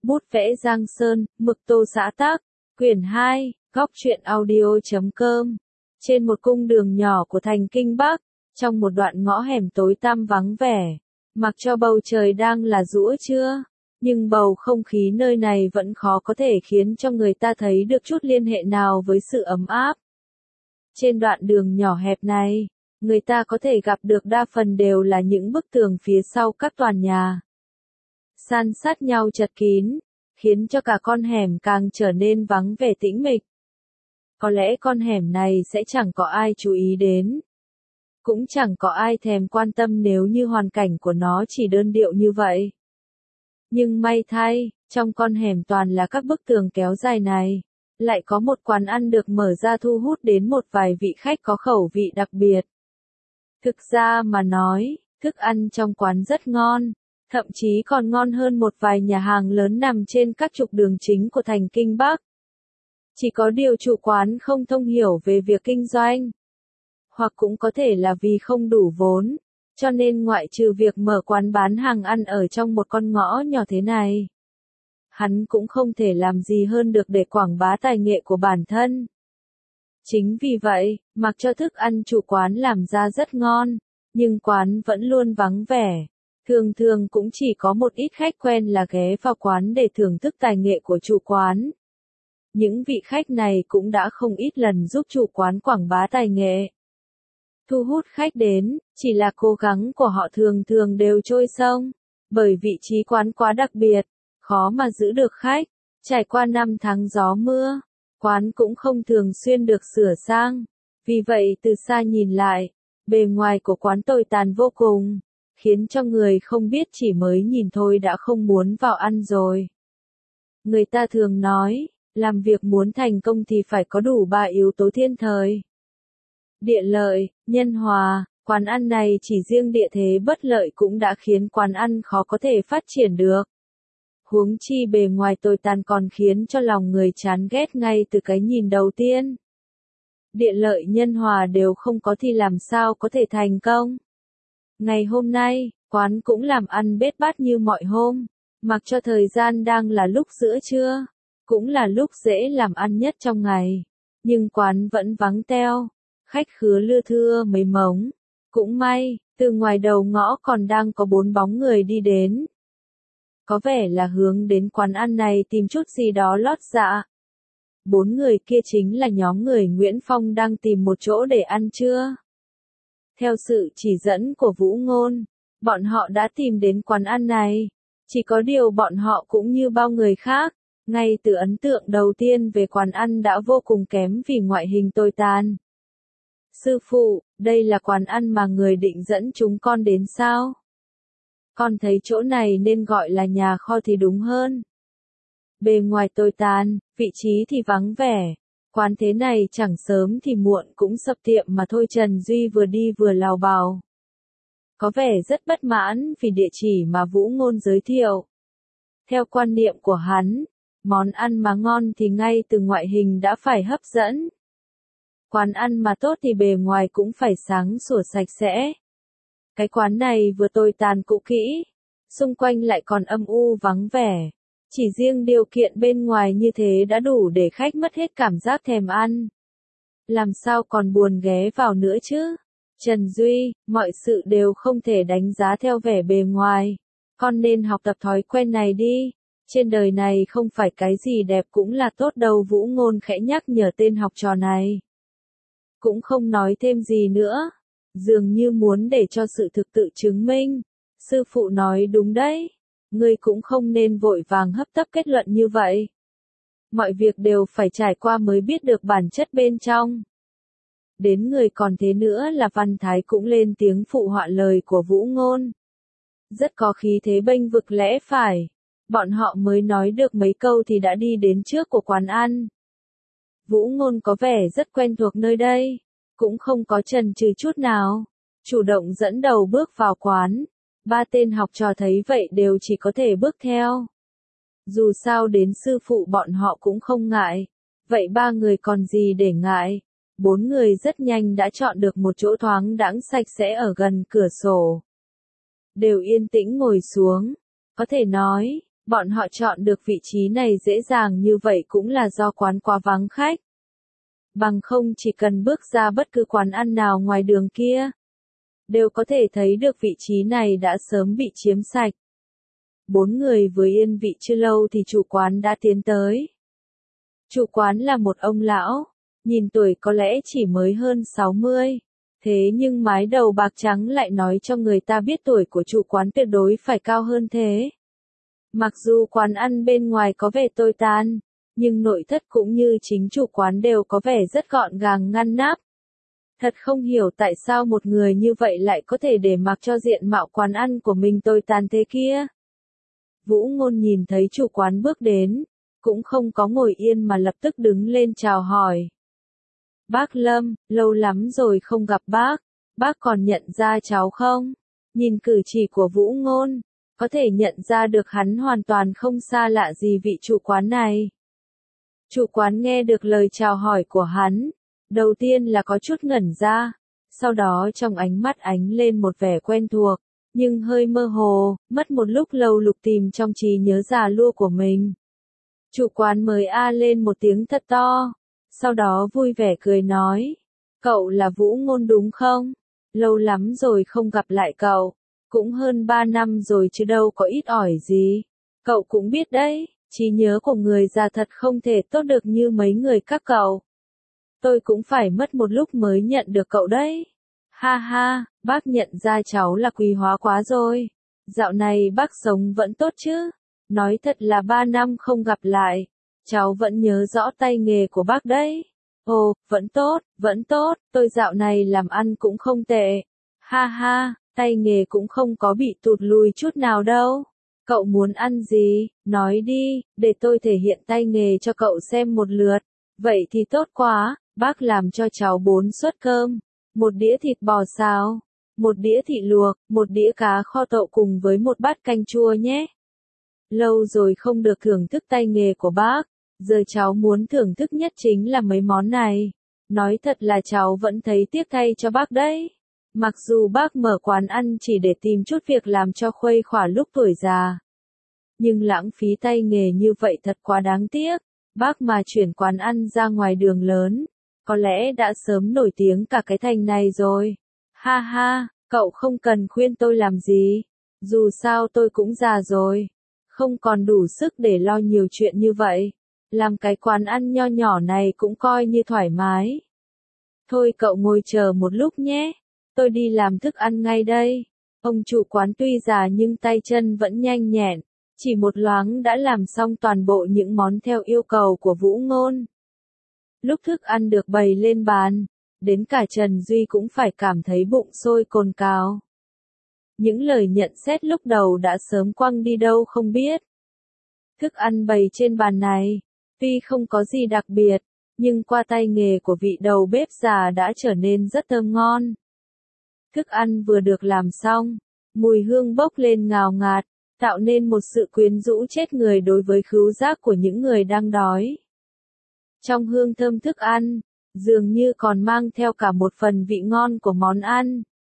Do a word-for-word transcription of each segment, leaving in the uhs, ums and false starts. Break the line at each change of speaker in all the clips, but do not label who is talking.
Bút vẽ Giang Sơn, mực tô xã tác, quyển hai, góc truyện audio chấm com. Trên một cung đường nhỏ của thành Kinh Bắc, trong một đoạn ngõ hẻm tối tăm vắng vẻ, mặc cho bầu trời đang là giữa trưa, nhưng bầu không khí nơi này vẫn khó có thể khiến cho người ta thấy được chút liên hệ nào với sự ấm áp. Trên đoạn đường nhỏ hẹp này, người ta có thể gặp được đa phần đều là những bức tường phía sau các tòa nhà, san sát nhau chật kín, khiến cho cả con hẻm càng trở nên vắng vẻ tĩnh mịch. Có lẽ con hẻm này sẽ chẳng có ai chú ý đến, cũng chẳng có ai thèm quan tâm nếu như hoàn cảnh của nó chỉ đơn điệu như vậy. Nhưng may thay, trong con hẻm toàn là các bức tường kéo dài này, lại có một quán ăn được mở ra thu hút đến một vài vị khách có khẩu vị đặc biệt. Thực ra mà nói, thức ăn trong quán rất ngon, thậm chí còn ngon hơn một vài nhà hàng lớn nằm trên các trục đường chính của thành Kinh Bắc. Chỉ có điều chủ quán không thông hiểu về việc kinh doanh, hoặc cũng có thể là vì không đủ vốn, cho nên ngoại trừ việc mở quán bán hàng ăn ở trong một con ngõ nhỏ thế này, hắn cũng không thể làm gì hơn được để quảng bá tài nghệ của bản thân. Chính vì vậy, mặc cho thức ăn chủ quán làm ra rất ngon, nhưng quán vẫn luôn vắng vẻ. Thường thường cũng chỉ có một ít khách quen là ghé vào quán để thưởng thức tài nghệ của chủ quán. Những vị khách này cũng đã không ít lần giúp chủ quán quảng bá tài nghệ. Thu hút khách đến, chỉ là cố gắng của họ thường thường đều trôi sông, bởi vị trí quán quá đặc biệt, khó mà giữ được khách. Trải qua năm tháng gió mưa, quán cũng không thường xuyên được sửa sang. Vì vậy từ xa nhìn lại, bề ngoài của quán tồi tàn vô cùng, khiến cho người không biết chỉ mới nhìn thôi đã không muốn vào ăn rồi. Người ta thường nói, làm việc muốn thành công thì phải có đủ ba yếu tố thiên thời: địa lợi, nhân hòa. Quán ăn này chỉ riêng địa thế bất lợi cũng đã khiến quán ăn khó có thể phát triển được. Huống chi bề ngoài tồi tàn còn khiến cho lòng người chán ghét ngay từ cái nhìn đầu tiên. Địa lợi nhân hòa đều không có thì làm sao có thể thành công. Ngày hôm nay, quán cũng làm ăn bết bát như mọi hôm, mặc cho thời gian đang là lúc giữa trưa, cũng là lúc dễ làm ăn nhất trong ngày, nhưng quán vẫn vắng teo, khách khứa lưa thưa mấy mống. Cũng may, từ ngoài đầu ngõ còn đang có bốn bóng người đi đến. Có vẻ là hướng đến quán ăn này tìm chút gì đó lót dạ. Bốn người kia chính là nhóm người Nguyễn Phong đang tìm một chỗ để ăn trưa. Theo sự chỉ dẫn của Vũ Ngôn, bọn họ đã tìm đến quán ăn này. Chỉ có điều bọn họ cũng như bao người khác, ngay từ ấn tượng đầu tiên về quán ăn đã vô cùng kém vì ngoại hình tồi tàn. Sư phụ, đây là quán ăn mà người định dẫn chúng con đến sao? Con thấy chỗ này nên gọi là nhà kho thì đúng hơn. Bề ngoài tồi tàn, vị trí thì vắng vẻ. Quán thế này chẳng sớm thì muộn cũng sập tiệm mà thôi. Trần Duy vừa đi vừa lào bào, có vẻ rất bất mãn vì địa chỉ mà Vũ Ngôn giới thiệu. Theo quan niệm của hắn, món ăn mà ngon thì ngay từ ngoại hình đã phải hấp dẫn. Quán ăn mà tốt thì bề ngoài cũng phải sáng sủa sạch sẽ. Cái quán này vừa tồi tàn cũ kỹ, xung quanh lại còn âm u vắng vẻ. Chỉ riêng điều kiện bên ngoài như thế đã đủ để khách mất hết cảm giác thèm ăn. Làm sao còn buồn ghé vào nữa chứ? Trần Duy, mọi sự đều không thể đánh giá theo vẻ bề ngoài. Con nên học tập thói quen này đi. Trên đời này không phải cái gì đẹp cũng là tốt đâu. Vũ Ngôn khẽ nhắc nhở tên học trò này. Cũng không nói thêm gì nữa. Dường như muốn để cho sự thực tự chứng minh. Sư phụ nói đúng đấy. Ngươi cũng không nên vội vàng hấp tấp kết luận như vậy. Mọi việc đều phải trải qua mới biết được bản chất bên trong. Đến người còn thế nữa là Văn Thái cũng lên tiếng phụ họa lời của Vũ Ngôn. Rất có khí thế bênh vực lẽ phải. Bọn họ mới nói được mấy câu thì đã đi đến trước của quán ăn. Vũ Ngôn có vẻ rất quen thuộc nơi đây, cũng không có chần chừ chút nào, chủ động dẫn đầu bước vào quán. Ba tên học trò thấy vậy đều chỉ có thể bước theo. Dù sao đến sư phụ bọn họ cũng không ngại, vậy ba người còn gì để ngại. Bốn người rất nhanh đã chọn được một chỗ thoáng đãng sạch sẽ ở gần cửa sổ. Đều yên tĩnh ngồi xuống. Có thể nói, Bọn họ chọn được vị trí này dễ dàng như vậy cũng là do quán quá vắng khách. Bằng không chỉ cần bước ra bất cứ quán ăn nào ngoài đường kia, đều có thể thấy được vị trí này đã sớm bị chiếm sạch. Bốn người vừa yên vị chưa lâu thì chủ quán đã tiến tới. Chủ quán là một ông lão, nhìn tuổi có lẽ chỉ mới hơn sáu mươi, thế nhưng mái đầu bạc trắng lại nói cho người ta biết tuổi của chủ quán tuyệt đối phải cao hơn thế. Mặc dù quán ăn bên ngoài có vẻ tồi tàn, nhưng nội thất cũng như chính chủ quán đều có vẻ rất gọn gàng ngăn nắp. Thật không hiểu tại sao một người như vậy lại có thể để mặc cho diện mạo quán ăn của mình tồi tàn thế kia. Vũ Ngôn nhìn thấy chủ quán bước đến, cũng không có ngồi yên mà lập tức đứng lên chào hỏi. Bác Lâm, lâu lắm rồi không gặp bác, bác còn nhận ra cháu không? Nhìn cử chỉ của Vũ Ngôn, có thể nhận ra được hắn hoàn toàn không xa lạ gì vị chủ quán này. Chủ quán nghe được lời chào hỏi của hắn, đầu tiên là có chút ngẩn ra, sau đó trong ánh mắt ánh lên một vẻ quen thuộc, nhưng hơi mơ hồ, mất một lúc lâu lục tìm trong trí nhớ già lua của mình. Chủ quán mới a lên một tiếng thật to, sau đó vui vẻ cười nói, cậu là Vũ Ngôn đúng không? Lâu lắm rồi không gặp lại cậu, cũng hơn ba năm rồi chứ đâu có ít ỏi gì. Cậu cũng biết đấy, trí nhớ của người già thật không thể tốt được như mấy người các cậu. Tôi cũng phải mất một lúc mới nhận được cậu đấy. Ha ha, bác nhận ra cháu là quý hóa quá rồi. Dạo này bác sống vẫn tốt chứ? Nói thật là ba năm không gặp lại, cháu vẫn nhớ rõ tay nghề của bác đấy. Ồ, vẫn tốt, vẫn tốt, tôi dạo này làm ăn cũng không tệ. Ha ha, tay nghề cũng không có bị tụt lùi chút nào đâu. Cậu muốn ăn gì, nói đi, để tôi thể hiện tay nghề cho cậu xem một lượt. Vậy thì tốt quá, bác làm cho cháu bốn suất cơm, một đĩa thịt bò xào, một đĩa thịt luộc, một đĩa cá kho tậu cùng với một bát canh chua nhé. Lâu rồi không được thưởng thức tay nghề của bác, giờ cháu muốn thưởng thức nhất chính là mấy món này. Nói thật là cháu vẫn thấy tiếc thay cho bác đấy. Mặc dù bác mở quán ăn chỉ để tìm chút việc làm cho khuây khỏa lúc tuổi già, nhưng lãng phí tay nghề như vậy thật quá đáng tiếc. Bác mà chuyển quán ăn ra ngoài đường lớn, có lẽ đã sớm nổi tiếng cả cái thành này rồi. Ha ha, cậu không cần khuyên tôi làm gì. Dù sao tôi cũng già rồi, không còn đủ sức để lo nhiều chuyện như vậy. Làm cái quán ăn nho nhỏ này cũng coi như thoải mái. Thôi cậu ngồi chờ một lúc nhé, tôi đi làm thức ăn ngay đây. Ông chủ quán tuy già nhưng tay chân vẫn nhanh nhẹn, chỉ một loáng đã làm xong toàn bộ những món theo yêu cầu của Vũ Ngôn. Lúc thức ăn được bày lên bàn, đến cả Trần Duy cũng phải cảm thấy bụng sôi cồn cào. Những lời nhận xét lúc đầu đã sớm quăng đi đâu không biết. Thức ăn bày trên bàn này, tuy không có gì đặc biệt, nhưng qua tay nghề của vị đầu bếp già đã trở nên rất thơm ngon. Thức ăn vừa được làm xong, mùi hương bốc lên ngào ngạt, tạo nên một sự quyến rũ chết người đối với khứu giác của những người đang đói. Trong hương thơm thức ăn, dường như còn mang theo cả một phần vị ngon của món ăn,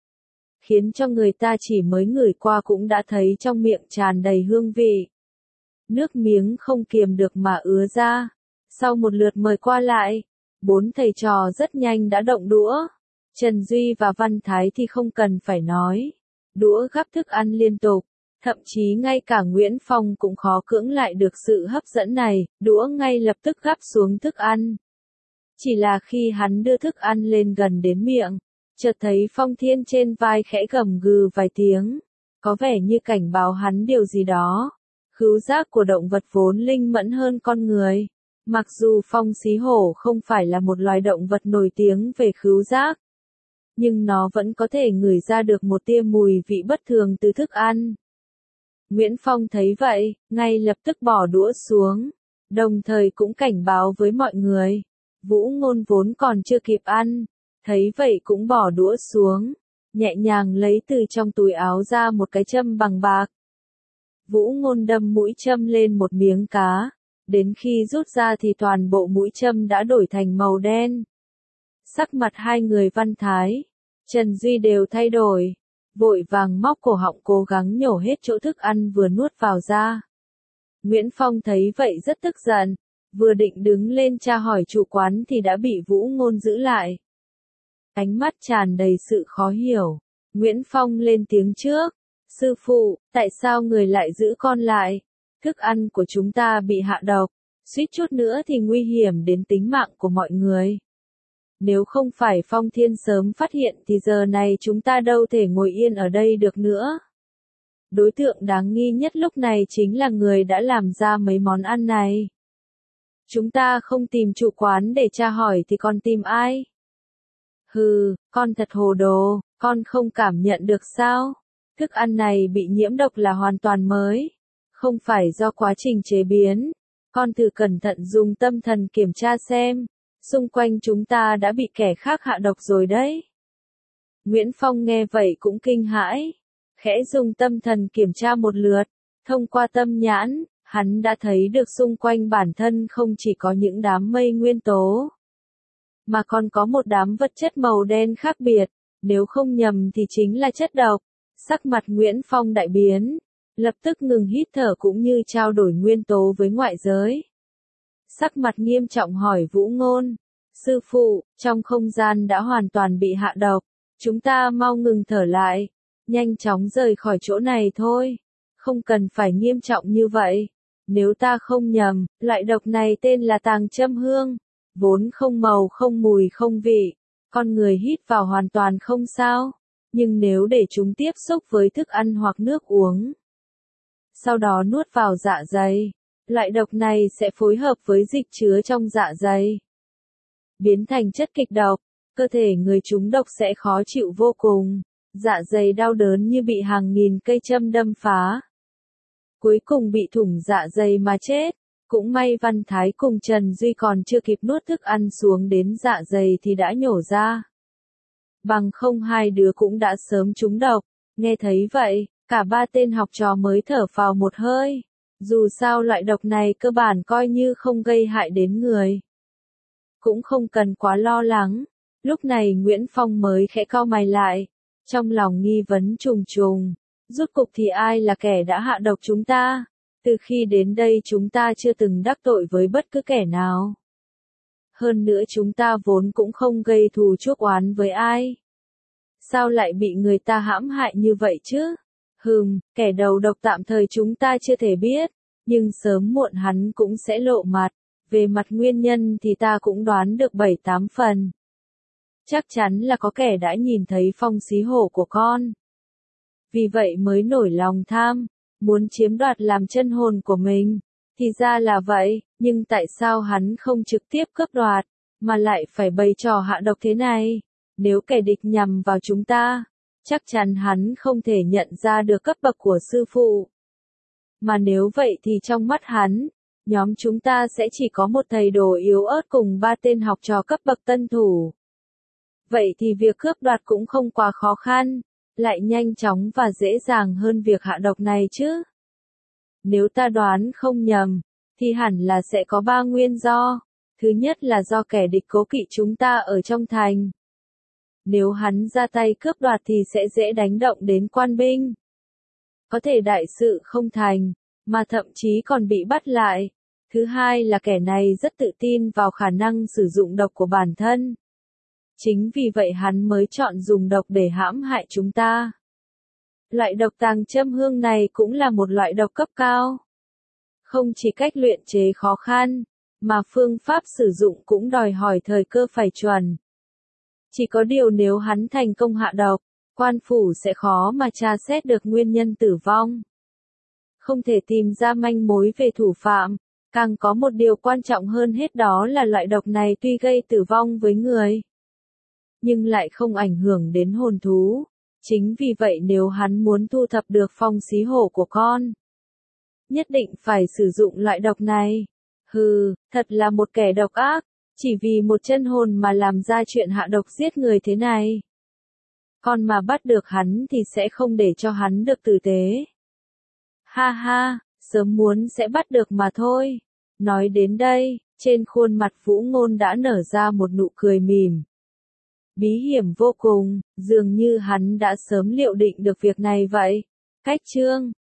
khiến cho người ta chỉ mới ngửi qua cũng đã thấy trong miệng tràn đầy hương vị. Nước miếng không kiềm được mà ứa ra. Sau một lượt mời qua lại, bốn thầy trò rất nhanh đã động đũa. Trần Duy và Văn Thái thì không cần phải nói. Đũa gắp thức ăn liên tục. Thậm chí ngay cả Nguyễn Phong cũng khó cưỡng lại được sự hấp dẫn này, đũa ngay lập tức gắp xuống thức ăn. Chỉ là khi hắn đưa thức ăn lên gần đến miệng, chợt thấy Phong Thiên trên vai khẽ gầm gừ vài tiếng, có vẻ như cảnh báo hắn điều gì đó. Khứu giác của động vật vốn linh mẫn hơn con người. Mặc dù phong xí hổ không phải là một loài động vật nổi tiếng về khứu giác, nhưng nó vẫn có thể ngửi ra được một tia mùi vị bất thường từ thức ăn. Nguyễn Phong thấy vậy, ngay lập tức bỏ đũa xuống, đồng thời cũng cảnh báo với mọi người. Vũ Ngôn vốn còn chưa kịp ăn, thấy vậy cũng bỏ đũa xuống, nhẹ nhàng lấy từ trong túi áo ra một cái châm bằng bạc. Vũ Ngôn đâm mũi châm lên một miếng cá, đến khi rút ra thì toàn bộ mũi châm đã đổi thành màu đen. Sắc mặt hai người Văn Thái, Trần Duy đều thay đổi, vội vàng móc cổ họng cố gắng nhổ hết chỗ thức ăn vừa nuốt vào ra. Nguyễn Phong thấy vậy rất tức giận, vừa định đứng lên tra hỏi chủ quán thì đã bị Vũ Ngôn giữ lại. Ánh mắt tràn đầy sự khó hiểu, Nguyễn Phong lên tiếng trước, sư phụ, tại sao người lại giữ con lại? Thức ăn của chúng ta bị hạ độc, suýt chút nữa thì nguy hiểm đến tính mạng của mọi người. Nếu không phải Phong Thiên sớm phát hiện thì giờ này chúng ta đâu thể ngồi yên ở đây được nữa. Đối tượng đáng nghi nhất lúc này chính là người đã làm ra mấy món ăn này. Chúng ta không tìm chủ quán để tra hỏi thì còn tìm ai? Hừ, con thật hồ đồ, con không cảm nhận được sao? Thức ăn này bị nhiễm độc là hoàn toàn mới, không phải do quá trình chế biến. Con thử cẩn thận dùng tâm thần kiểm tra xem, xung quanh chúng ta đã bị kẻ khác hạ độc rồi đấy. Nguyễn Phong nghe vậy cũng kinh hãi, khẽ dùng tâm thần kiểm tra một lượt, thông qua tâm nhãn, hắn đã thấy được xung quanh bản thân không chỉ có những đám mây nguyên tố, mà còn có một đám vật chất màu đen khác biệt, nếu không nhầm thì chính là chất độc. Sắc mặt Nguyễn Phong đại biến, lập tức ngừng hít thở cũng như trao đổi nguyên tố với ngoại giới. Sắc mặt nghiêm trọng hỏi Vũ Ngôn, sư phụ, trong không gian đã hoàn toàn bị hạ độc, chúng ta mau ngừng thở lại, nhanh chóng rời khỏi chỗ này thôi, không cần phải nghiêm trọng như vậy. Nếu ta không nhầm, loại độc này tên là tàng châm hương, vốn không màu không mùi không vị, con người hít vào hoàn toàn không sao, nhưng nếu để chúng tiếp xúc với thức ăn hoặc nước uống, sau đó nuốt vào dạ dày, loại độc này sẽ phối hợp với dịch chứa trong dạ dày, biến thành chất kịch độc, cơ thể người trúng độc sẽ khó chịu vô cùng, dạ dày đau đớn như bị hàng nghìn cây châm đâm phá. Cuối cùng bị thủng dạ dày mà chết, cũng may Văn Thái cùng Trần Duy còn chưa kịp nuốt thức ăn xuống đến dạ dày thì đã nhổ ra. Bằng không hai đứa cũng đã sớm trúng độc, nghe thấy vậy, cả ba tên học trò mới thở phào một hơi, dù sao loại độc này cơ bản coi như không gây hại đến người. Cũng không cần quá lo lắng, lúc này Nguyễn Phong mới khẽ cau mày lại, trong lòng nghi vấn trùng trùng. Rốt cục thì ai là kẻ đã hạ độc chúng ta? Từ khi đến đây chúng ta chưa từng đắc tội với bất cứ kẻ nào. Hơn nữa chúng ta vốn cũng không gây thù chuốc oán với ai. Sao lại bị người ta hãm hại như vậy chứ? Hừm, kẻ đầu độc tạm thời chúng ta chưa thể biết, nhưng sớm muộn hắn cũng sẽ lộ mặt. Về mặt nguyên nhân thì ta cũng đoán được bảy tám phần. Chắc chắn là có kẻ đã nhìn thấy Phong xí hổ của con. Vì vậy mới nổi lòng tham, muốn chiếm đoạt làm chân hồn của mình. Thì ra là vậy, nhưng tại sao hắn không trực tiếp cướp đoạt, mà lại phải bày trò hạ độc thế này? Nếu kẻ địch nhằm vào chúng ta, chắc chắn hắn không thể nhận ra được cấp bậc của sư phụ. Mà nếu vậy thì trong mắt hắn, nhóm chúng ta sẽ chỉ có một thầy đồ yếu ớt cùng ba tên học trò cấp bậc tân thủ. Vậy thì việc cướp đoạt cũng không quá khó khăn, lại nhanh chóng và dễ dàng hơn việc hạ độc này chứ. Nếu ta đoán không nhầm, thì hẳn là sẽ có ba nguyên do. Thứ nhất là do kẻ địch cố kỵ chúng ta ở trong thành. Nếu hắn ra tay cướp đoạt thì sẽ dễ đánh động đến quan binh. Có thể đại sự không thành, mà thậm chí còn bị bắt lại. Thứ hai là kẻ này rất tự tin vào khả năng sử dụng độc của bản thân. Chính vì vậy hắn mới chọn dùng độc để hãm hại chúng ta. Loại độc tàng châm hương này cũng là một loại độc cấp cao. Không chỉ cách luyện chế khó khăn, mà phương pháp sử dụng cũng đòi hỏi thời cơ phải chuẩn. Chỉ có điều nếu hắn thành công hạ độc, quan phủ sẽ khó mà tra xét được nguyên nhân tử vong. Không thể tìm ra manh mối về thủ phạm, càng có một điều quan trọng hơn hết đó là loại độc này tuy gây tử vong với người, nhưng lại không ảnh hưởng đến hồn thú. Chính vì vậy nếu hắn muốn thu thập được Phong xí hổ của con, nhất định phải sử dụng loại độc này. Hừ, thật là một kẻ độc ác, chỉ vì một chân hồn mà làm ra chuyện hạ độc giết người thế này. Con mà bắt được hắn thì sẽ không để cho hắn được tử tế. Ha ha, sớm muốn sẽ bắt được mà thôi. Nói đến đây, trên khuôn mặt Vũ Ngôn đã nở ra một nụ cười mỉm. Bí hiểm vô cùng, dường như hắn đã sớm liệu định được việc này vậy. Cách chương